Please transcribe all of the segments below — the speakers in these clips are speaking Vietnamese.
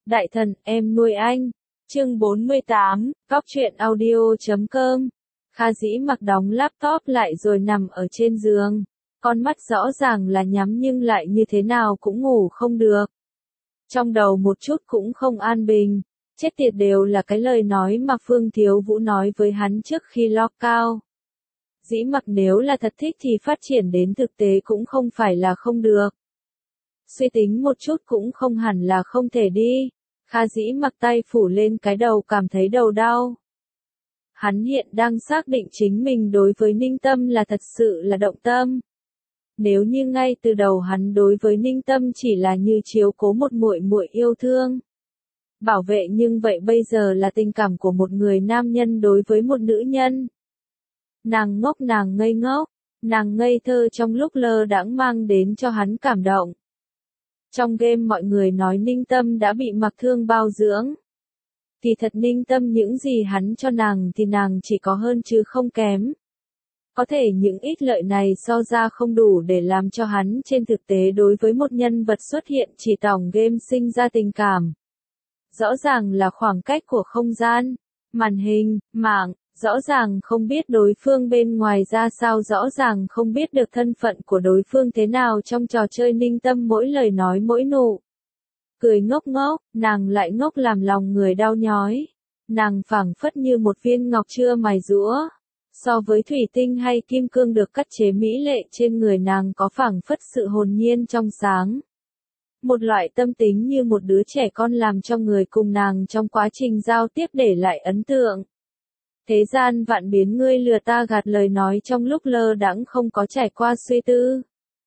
Đại thần, em nuôi anh. Chương 48, Cóc truyện audio.com. Kha Dĩ Mặc đóng laptop lại rồi nằm ở trên giường. Con mắt rõ ràng là nhắm nhưng lại như thế nào cũng ngủ không được. Trong đầu một chút cũng không an bình. Chết tiệt, đều là cái lời nói mà Phương Thiếu Vũ nói với hắn trước khi lock-out. Dĩ Mặc nếu là thật thích thì phát triển đến thực tế cũng không phải là không được. Suy tính một chút cũng không hẳn là không thể đi. Kha Dĩ Mặc tay phủ lên cái đầu, cảm thấy đầu đau. Hắn hiện đang xác định chính mình đối với Ninh Tâm là thật sự là động tâm. Nếu như ngay từ đầu hắn đối với Ninh Tâm chỉ là như chiếu cố một muội muội yêu thương, bảo vệ, nhưng vậy bây giờ là tình cảm của một người nam nhân đối với một nữ nhân. Nàng ngốc, nàng ngây ngốc, nàng ngây thơ trong lúc lơ đãng mang đến cho hắn cảm động. Trong game mọi người nói Ninh Tâm đã bị Mặc Thương bao dưỡng. Thì thật Ninh Tâm những gì hắn cho nàng thì nàng chỉ có hơn chứ không kém. Có thể những ít lợi này so ra không đủ để làm cho hắn trên thực tế đối với một nhân vật xuất hiện chỉ tòng game sinh ra tình cảm. Rõ ràng là khoảng cách của không gian, màn hình, mạng, rõ ràng không biết đối phương bên ngoài ra sao, rõ ràng không biết được thân phận của đối phương thế nào trong trò chơi. Ninh Tâm mỗi lời nói mỗi nụ cười ngốc ngốc, nàng lại ngốc làm lòng người đau nhói. Nàng phảng phất như một viên ngọc chưa mài rũa. So với thủy tinh hay kim cương được cắt chế mỹ lệ, trên người nàng có phảng phất sự hồn nhiên trong sáng. Một loại tâm tính như một đứa trẻ con làm cho người cùng nàng trong quá trình giao tiếp để lại ấn tượng. Thế gian vạn biến, ngươi lừa ta gạt, lời nói trong lúc lơ đãng không có trải qua suy tư.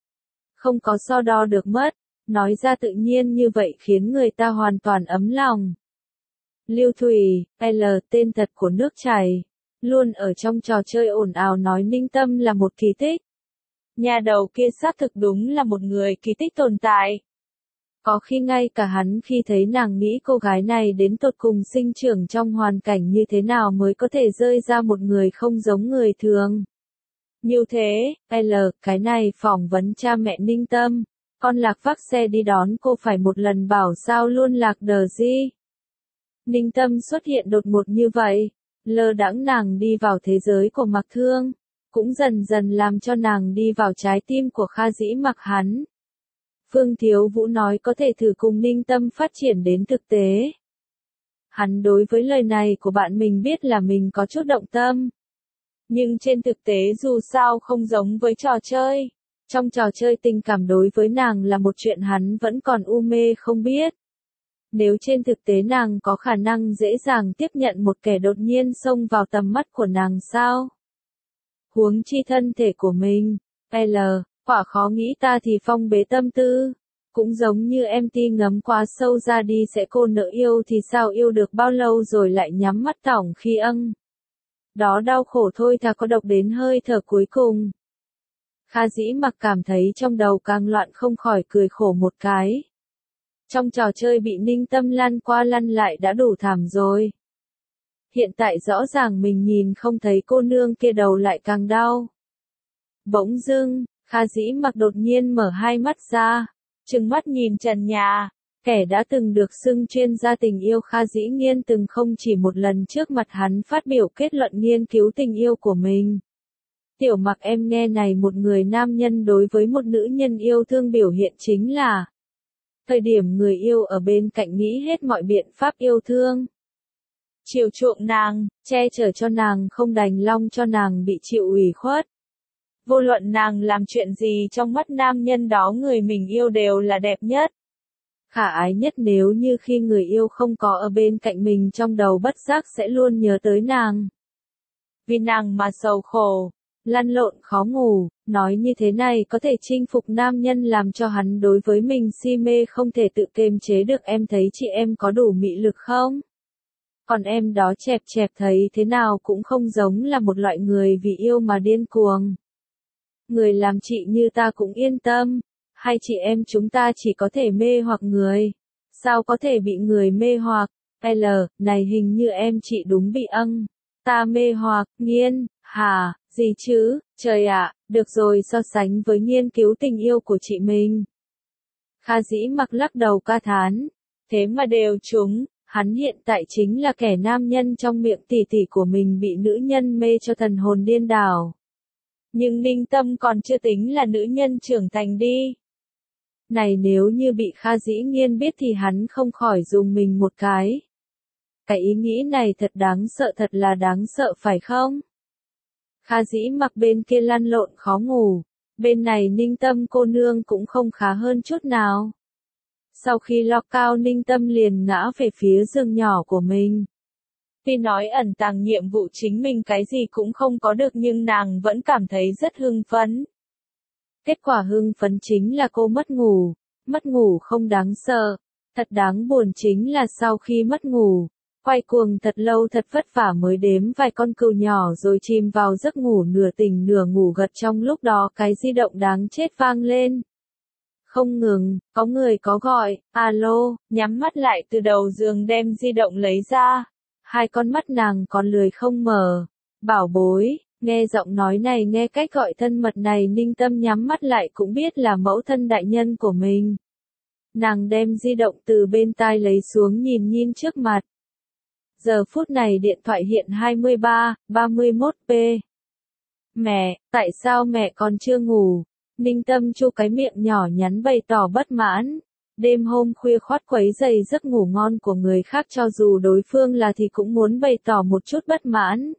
Không có so đo được mất, nói ra tự nhiên như vậy khiến người ta hoàn toàn ấm lòng. Lưu Thủy, L, tên thật của nước chảy, luôn ở trong trò chơi ồn ào nói Ninh Tâm là một kỳ tích. Nhà đầu kia xác thực đúng là một người kỳ tích tồn tại. Có khi ngay cả hắn khi thấy nàng nghĩ cô gái này đến tột cùng sinh trưởng trong hoàn cảnh như thế nào mới có thể rơi ra một người không giống người thường. Như thế, L, cái này phỏng vấn cha mẹ Ninh Tâm, con Lạc vác xe đi đón cô phải một lần bảo sao luôn Lạc đờ gì. Ninh Tâm xuất hiện đột ngột như vậy, lơ đãng nàng đi vào thế giới của Mặc Thương, cũng dần dần làm cho nàng đi vào trái tim của Kha Dĩ Mặc hắn. Phương Thiếu Vũ nói có thể thử cùng Ninh Tâm phát triển đến thực tế. Hắn đối với lời này của bạn mình biết là mình có chút động tâm. Nhưng trên thực tế dù sao không giống với trò chơi. Trong trò chơi tình cảm đối với nàng là một chuyện hắn vẫn còn u mê không biết. Nếu trên thực tế nàng có khả năng dễ dàng tiếp nhận một kẻ đột nhiên xông vào tầm mắt của nàng sao? Huống chi thân thể của mình, L, quả khó nghĩ ta thì phong bế tâm tư. Cũng giống như em ti ngấm quá sâu ra đi sẽ cô nỡ yêu thì sao yêu được bao lâu rồi lại nhắm mắt thỏng khi đó đau khổ thôi thà có độc đến hơi thở cuối cùng. Kha Dĩ Mặc cảm thấy trong đầu càng loạn không khỏi cười khổ một cái. Trong trò chơi bị Ninh Tâm lăn qua lăn lại đã đủ thảm rồi. Hiện tại rõ ràng mình nhìn không thấy cô nương kia đầu lại càng đau. Bỗng dưng, Kha Dĩ Mặc đột nhiên mở hai mắt ra, trừng mắt nhìn trần nhà. Kẻ đã từng được xưng chuyên gia tình yêu Kha Dĩ Nhiên từng không chỉ một lần trước mặt hắn phát biểu kết luận nghiên cứu tình yêu của mình. Tiểu Mặc em nghe này, một người nam nhân đối với một nữ nhân yêu thương biểu hiện chính là thời điểm người yêu ở bên cạnh nghĩ hết mọi biện pháp yêu thương. Chiều chuộng nàng, che chở cho nàng, không đành lòng cho nàng bị chịu ủy khuất. Vô luận nàng làm chuyện gì trong mắt nam nhân đó người mình yêu đều là đẹp nhất. Khả ái nhất, nếu như khi người yêu không có ở bên cạnh mình trong đầu bất giác sẽ luôn nhớ tới nàng. Vì nàng mà sầu khổ, lăn lộn khó ngủ, nói như thế này có thể chinh phục nam nhân làm cho hắn đối với mình si mê không thể tự kiềm chế được. Em thấy chị em có đủ mị lực không? Còn em đó chẹp chẹp thấy thế nào cũng không giống là một loại người vì yêu mà điên cuồng. Người làm chị như ta cũng yên tâm. Hay chị em chúng ta chỉ có thể mê hoặc người. Sao có thể bị người mê hoặc? L, này hình như em chị đúng bị ta mê hoặc, Nghiên, hả, gì chứ, trời ạ, được rồi, so sánh với nghiên cứu tình yêu của chị mình. Kha Dĩ Mặc lắc đầu ca thán. Thế mà đều trúng, hắn hiện tại chính là kẻ nam nhân trong miệng tỷ tỷ của mình bị nữ nhân mê cho thần hồn điên đảo. Nhưng Ninh Tâm còn chưa tính là nữ nhân trưởng thành đi. Này nếu như bị Kha Dĩ Nghiên biết thì hắn không khỏi dùng mình một cái. Cái ý nghĩ này thật đáng sợ, thật là đáng sợ phải không? Kha Dĩ Mặc bên kia lăn lộn khó ngủ, bên này Ninh Tâm cô nương cũng không khá hơn chút nào. Sau khi lọc cao Ninh Tâm liền ngã về phía giường nhỏ của mình. Tuy nói ẩn tàng nhiệm vụ chính mình cái gì cũng không có được nhưng nàng vẫn cảm thấy rất hưng phấn. Kết quả hưng phấn chính là cô mất ngủ không đáng sợ, thật đáng buồn chính là sau khi mất ngủ, quay cuồng thật lâu thật vất vả mới đếm vài con cừu nhỏ rồi chìm vào giấc ngủ nửa tỉnh nửa ngủ gật, trong lúc đó cái di động đáng chết vang lên. Không ngừng, có người có gọi, alo, nhắm mắt lại từ đầu giường đem di động lấy ra. Hai con mắt nàng còn lười không mở. Bảo bối, nghe giọng nói này, nghe cách gọi thân mật này, Ninh Tâm nhắm mắt lại cũng biết là mẫu thân đại nhân của mình. Nàng đem di động từ bên tai lấy xuống nhìn trước mặt. Giờ phút này điện thoại hiện 23:31p. Mẹ, tại sao mẹ còn chưa ngủ? Ninh Tâm chu cái miệng nhỏ nhắn bày tỏ bất mãn. Đêm hôm khuya khoắt quấy rầy giấc ngủ ngon của người khác, cho dù đối phương là thì cũng muốn bày tỏ một chút bất mãn.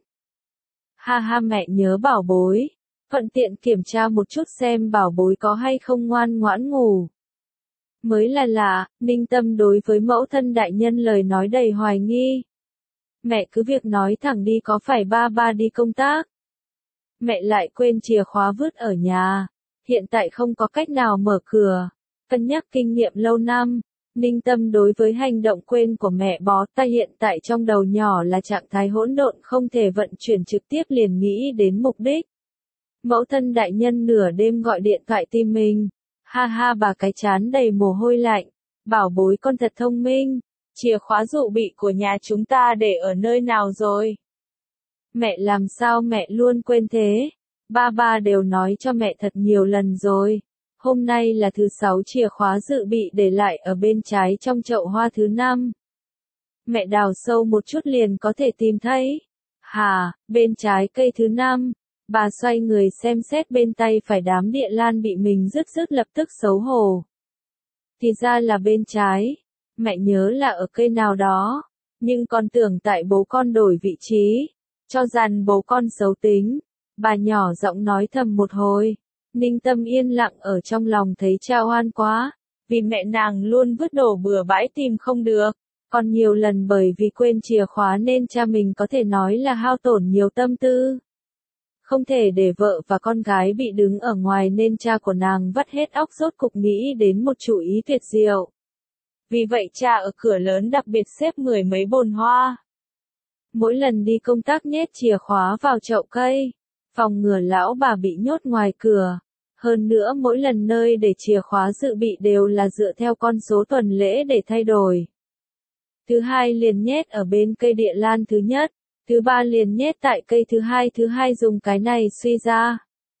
Ha ha, mẹ nhớ bảo bối. Thuận tiện kiểm tra một chút xem bảo bối có hay không ngoan ngoãn ngủ. Mới là lạ, Ninh Tâm đối với mẫu thân đại nhân lời nói đầy hoài nghi. Mẹ cứ việc nói thẳng đi, có phải ba ba đi công tác? Mẹ lại quên chìa khóa vứt ở nhà. Hiện tại không có cách nào mở cửa. Cân nhắc kinh nghiệm lâu năm, Ninh Tâm đối với hành động quên của mẹ bó tay hiện tại trong đầu nhỏ là trạng thái hỗn độn, không thể vận chuyển trực tiếp, liền nghĩ đến mục đích. Mẫu thân đại nhân nửa đêm gọi điện thoại tìm mình. Ha ha, bà cái chán đầy mồ hôi lạnh. Bảo bối con thật thông minh. Chìa khóa dụ bị của nhà chúng ta để ở nơi nào rồi? Mẹ làm sao mẹ luôn quên thế? Ba đều nói cho mẹ thật nhiều lần rồi. Hôm nay là thứ 6, chìa khóa dự bị để lại ở bên trái trong chậu hoa thứ 5. Mẹ đào sâu một chút liền có thể tìm thấy. Hà, bên trái cây thứ 5. Bà xoay người xem xét bên tay phải đám địa lan bị mình rứt lập tức xấu hổ. Thì ra là bên trái. Mẹ nhớ là ở cây nào đó. Nhưng con tưởng tại bố con đổi vị trí. Cho rằng bố con xấu tính. Bà nhỏ giọng nói thầm một hồi. Ninh Tâm yên lặng ở trong lòng thấy cha oan quá. Vì mẹ nàng luôn vứt đồ bừa bãi tìm không được. Còn nhiều lần bởi vì quên chìa khóa nên cha mình có thể nói là hao tổn nhiều tâm tư. Không thể để vợ và con gái bị đứng ở ngoài nên cha của nàng vắt hết óc rốt cục nghĩ đến một chủ ý tuyệt diệu. Vì vậy cha ở cửa lớn đặc biệt xếp 10 mấy bồn hoa. Mỗi lần đi công tác nhét chìa khóa vào chậu cây, phòng ngừa lão bà bị nhốt ngoài cửa. Hơn nữa mỗi lần nơi để chìa khóa dự bị đều là dựa theo con số tuần lễ để thay đổi. Thứ 2 liền nhét ở bên cây địa lan thứ nhất, thứ 3 liền nhét tại cây thứ hai dùng cái này suy ra.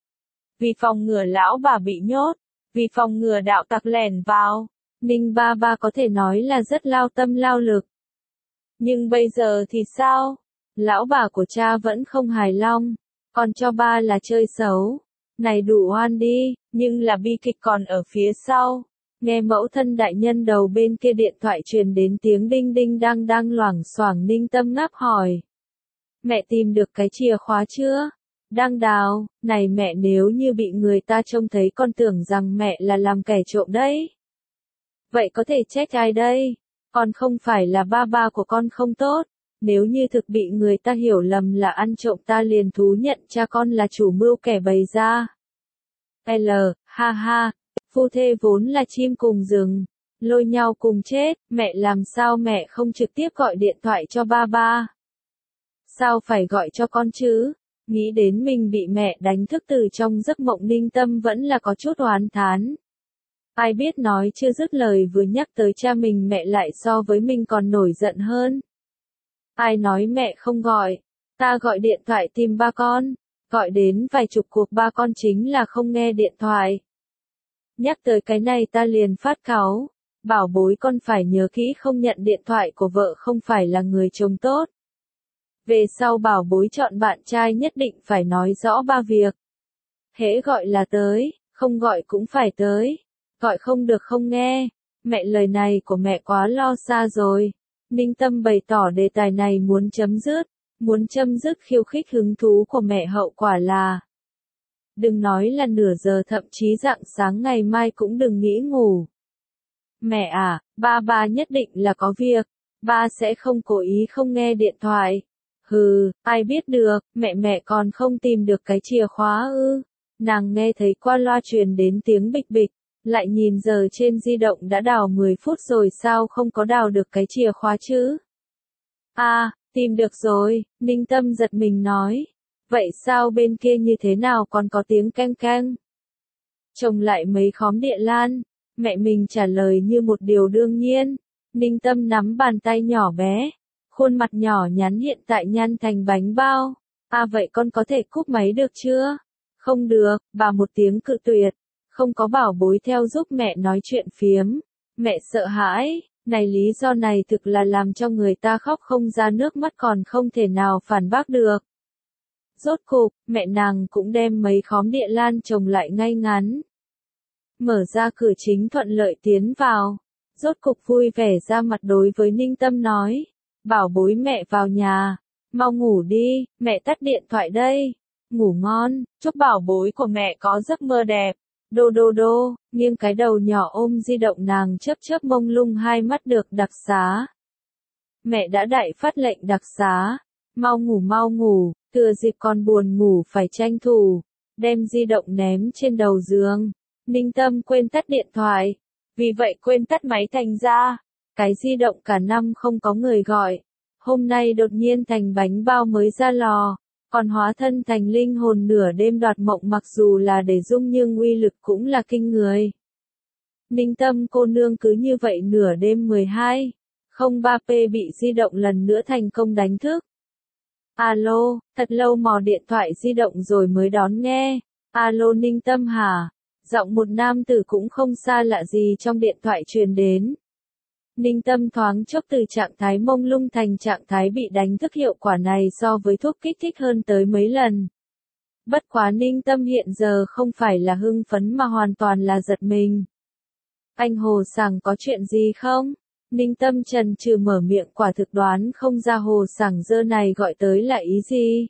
Vì phòng ngừa lão bà bị nhốt, vì phòng ngừa đạo tặc lẻn vào, Ninh ba có thể nói là rất lao tâm lao lực. Nhưng bây giờ thì sao? Lão bà của cha vẫn không hài lòng, còn cho ba là chơi xấu. Này đủ oan đi, nhưng là bi kịch còn ở phía sau. Nghe mẫu thân đại nhân đầu bên kia điện thoại truyền đến tiếng đinh đinh đang loảng xoảng, Ninh Tâm ngáp hỏi. Mẹ tìm được cái chìa khóa chưa? Đang đào, này mẹ, nếu như bị người ta trông thấy con tưởng rằng mẹ là làm kẻ trộm đấy. Vậy có thể trách ai đây? Con không phải là ba của con không tốt. Nếu như thực bị người ta hiểu lầm là ăn trộm, ta liền thú nhận cha con là chủ mưu kẻ bày ra. Ha ha, phu thê vốn là chim cùng rừng, lôi nhau cùng chết, mẹ làm sao mẹ không trực tiếp gọi điện thoại cho ba? Sao phải gọi cho con chứ? Nghĩ đến mình bị mẹ đánh thức từ trong giấc mộng, Ninh Tâm vẫn là có chút oán thán. Ai biết nói chưa dứt lời vừa nhắc tới cha mình, mẹ lại so với mình còn nổi giận hơn. Ai nói mẹ không gọi? Ta gọi điện thoại tìm ba con. Gọi đến vài chục cuộc, ba con chính là không nghe điện thoại. Nhắc tới cái này ta liền phát cáu. Bảo bối con phải nhớ kỹ không nhận điện thoại của vợ không phải là người chồng tốt. Về sau bảo bối chọn bạn trai nhất định phải nói rõ 3 việc. Hễ gọi là tới, không gọi cũng phải tới. Gọi không được không nghe. Mẹ lời này của mẹ quá lo xa rồi. Ninh Tâm bày tỏ đề tài này muốn chấm dứt. Muốn chấm dứt khiêu khích hứng thú của mẹ, hậu quả là đừng nói là nửa giờ, thậm chí rạng sáng ngày mai cũng đừng nghĩ ngủ. Mẹ à, ba nhất định là có việc. Ba sẽ không cố ý không nghe điện thoại. Hừ, ai biết được, mẹ còn không tìm được cái chìa khóa ư. Nàng nghe thấy qua loa truyền đến tiếng bịch bịch, lại nhìn giờ trên di động đã đào 10 phút rồi, sao không có đào được cái chìa khóa chứ? À, tìm được rồi, Ninh Tâm giật mình nói. Vậy sao bên kia như thế nào còn có tiếng keng keng? Trồng lại mấy khóm địa lan, mẹ mình trả lời như một điều đương nhiên. Ninh Tâm nắm bàn tay nhỏ bé, khuôn mặt nhỏ nhắn hiện tại nhăn thành bánh bao. À vậy con có thể cúp máy được chưa? Không được, bà một tiếng cự tuyệt. Không có bảo bối theo giúp mẹ nói chuyện phiếm. Mẹ sợ hãi, này lý do này thực là làm cho người ta khóc không ra nước mắt, còn không thể nào phản bác được. Rốt cục, mẹ nàng cũng đem mấy khóm địa lan trồng lại ngay ngắn. Mở ra cửa chính thuận lợi tiến vào. Rốt cục vui vẻ ra mặt đối với Ninh Tâm nói. Bảo bối mẹ vào nhà. Mau ngủ đi, mẹ tắt điện thoại đây. Ngủ ngon, chúc bảo bối của mẹ có giấc mơ đẹp. Đô đô đô, nghiêng cái đầu nhỏ ôm di động, nàng chớp chớp mông lung hai mắt được đặc xá. Mẹ đã đại phát lệnh đặc xá. Mau ngủ, thừa dịp con buồn ngủ phải tranh thủ. Đem di động ném trên đầu giường. Ninh Tâm quên tắt điện thoại. Vì vậy quên tắt máy, thành ra cái di động cả năm không có người gọi. Hôm nay đột nhiên thành bánh bao mới ra lò. Còn hóa thân thành linh hồn nửa đêm đoạt mộng, mặc dù là để dung nhưng uy lực cũng là kinh người. Ninh Tâm cô nương cứ như vậy nửa đêm 12:03 bị di động lần nữa thành công đánh thức. Alo, thật lâu mò điện thoại di động rồi mới đón nghe. Alo Ninh Tâm hả? Giọng một nam tử cũng không xa lạ gì trong điện thoại truyền đến. Ninh Tâm thoáng chốc từ trạng thái mông lung thành trạng thái bị đánh thức, hiệu quả này so với thuốc kích thích hơn tới mấy lần. Bất quá Ninh Tâm hiện giờ không phải là hưng phấn mà hoàn toàn là giật mình. Anh Hồ Sảng có chuyện gì không? Ninh Tâm chần chừ mở miệng, quả thực đoán không ra Hồ Sảng giờ này gọi tới là ý gì.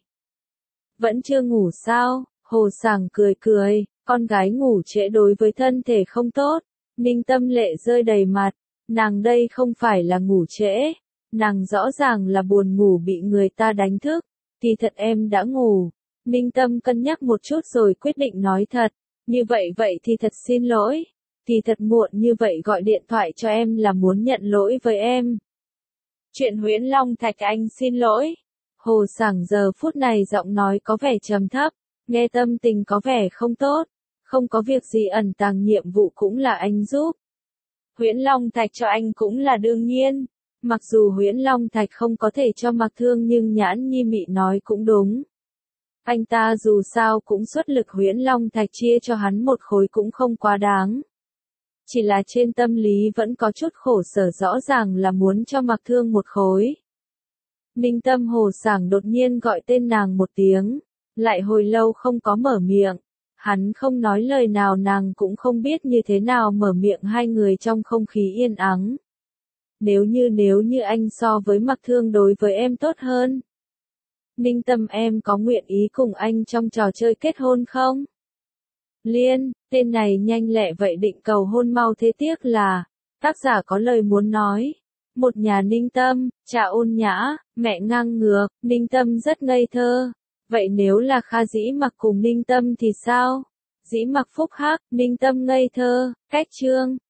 Vẫn chưa ngủ sao? Hồ Sảng cười cười, con gái ngủ trễ đối với thân thể không tốt. Ninh Tâm lệ rơi đầy mặt. Nàng đây không phải là ngủ trễ, nàng rõ ràng là buồn ngủ bị người ta đánh thức. Thì thật em đã ngủ. Ninh Tâm cân nhắc một chút rồi quyết định nói thật. Như vậy thì thật xin lỗi. Thì thật muộn như vậy gọi điện thoại cho em là muốn nhận lỗi với em. Chuyện Huyễn Long Thạch, anh xin lỗi. Hồ Sảng giờ phút này giọng nói có vẻ trầm thấp, nghe tâm tình có vẻ không tốt. Không có việc gì, ẩn tàng nhiệm vụ cũng là anh giúp. Huyễn Long Thạch cho anh cũng là đương nhiên. Mặc dù Huyễn Long Thạch không có thể cho Mặc Thương, nhưng Nhãn Nhi Mị nói cũng đúng. Anh ta dù sao cũng xuất lực, Huyễn Long Thạch chia cho hắn một khối cũng không quá đáng. Chỉ là trên tâm lý vẫn có chút khổ sở, rõ ràng là muốn cho Mặc Thương một khối. Ninh Tâm Hồ Sảng đột nhiên gọi tên nàng một tiếng, lại hồi lâu không có mở miệng. Hắn không nói lời nào, nàng cũng không biết như thế nào mở miệng, hai người trong không khí yên ắng. Nếu như anh so với Mặc Thương đối với em tốt hơn. Ninh Tâm, em có nguyện ý cùng anh trong trò chơi kết hôn không? Liên, tên này nhanh lẹ vậy định cầu hôn mau thế, tiếc là tác giả có lời muốn nói. Một nhà Ninh Tâm, cha ôn nhã, mẹ ngang ngược, Ninh Tâm rất ngây thơ. Vậy nếu là Kha Dĩ Mặc cùng Ninh Tâm thì sao? Dĩ Mặc phúc hắc, Ninh Tâm ngây thơ, cách chương.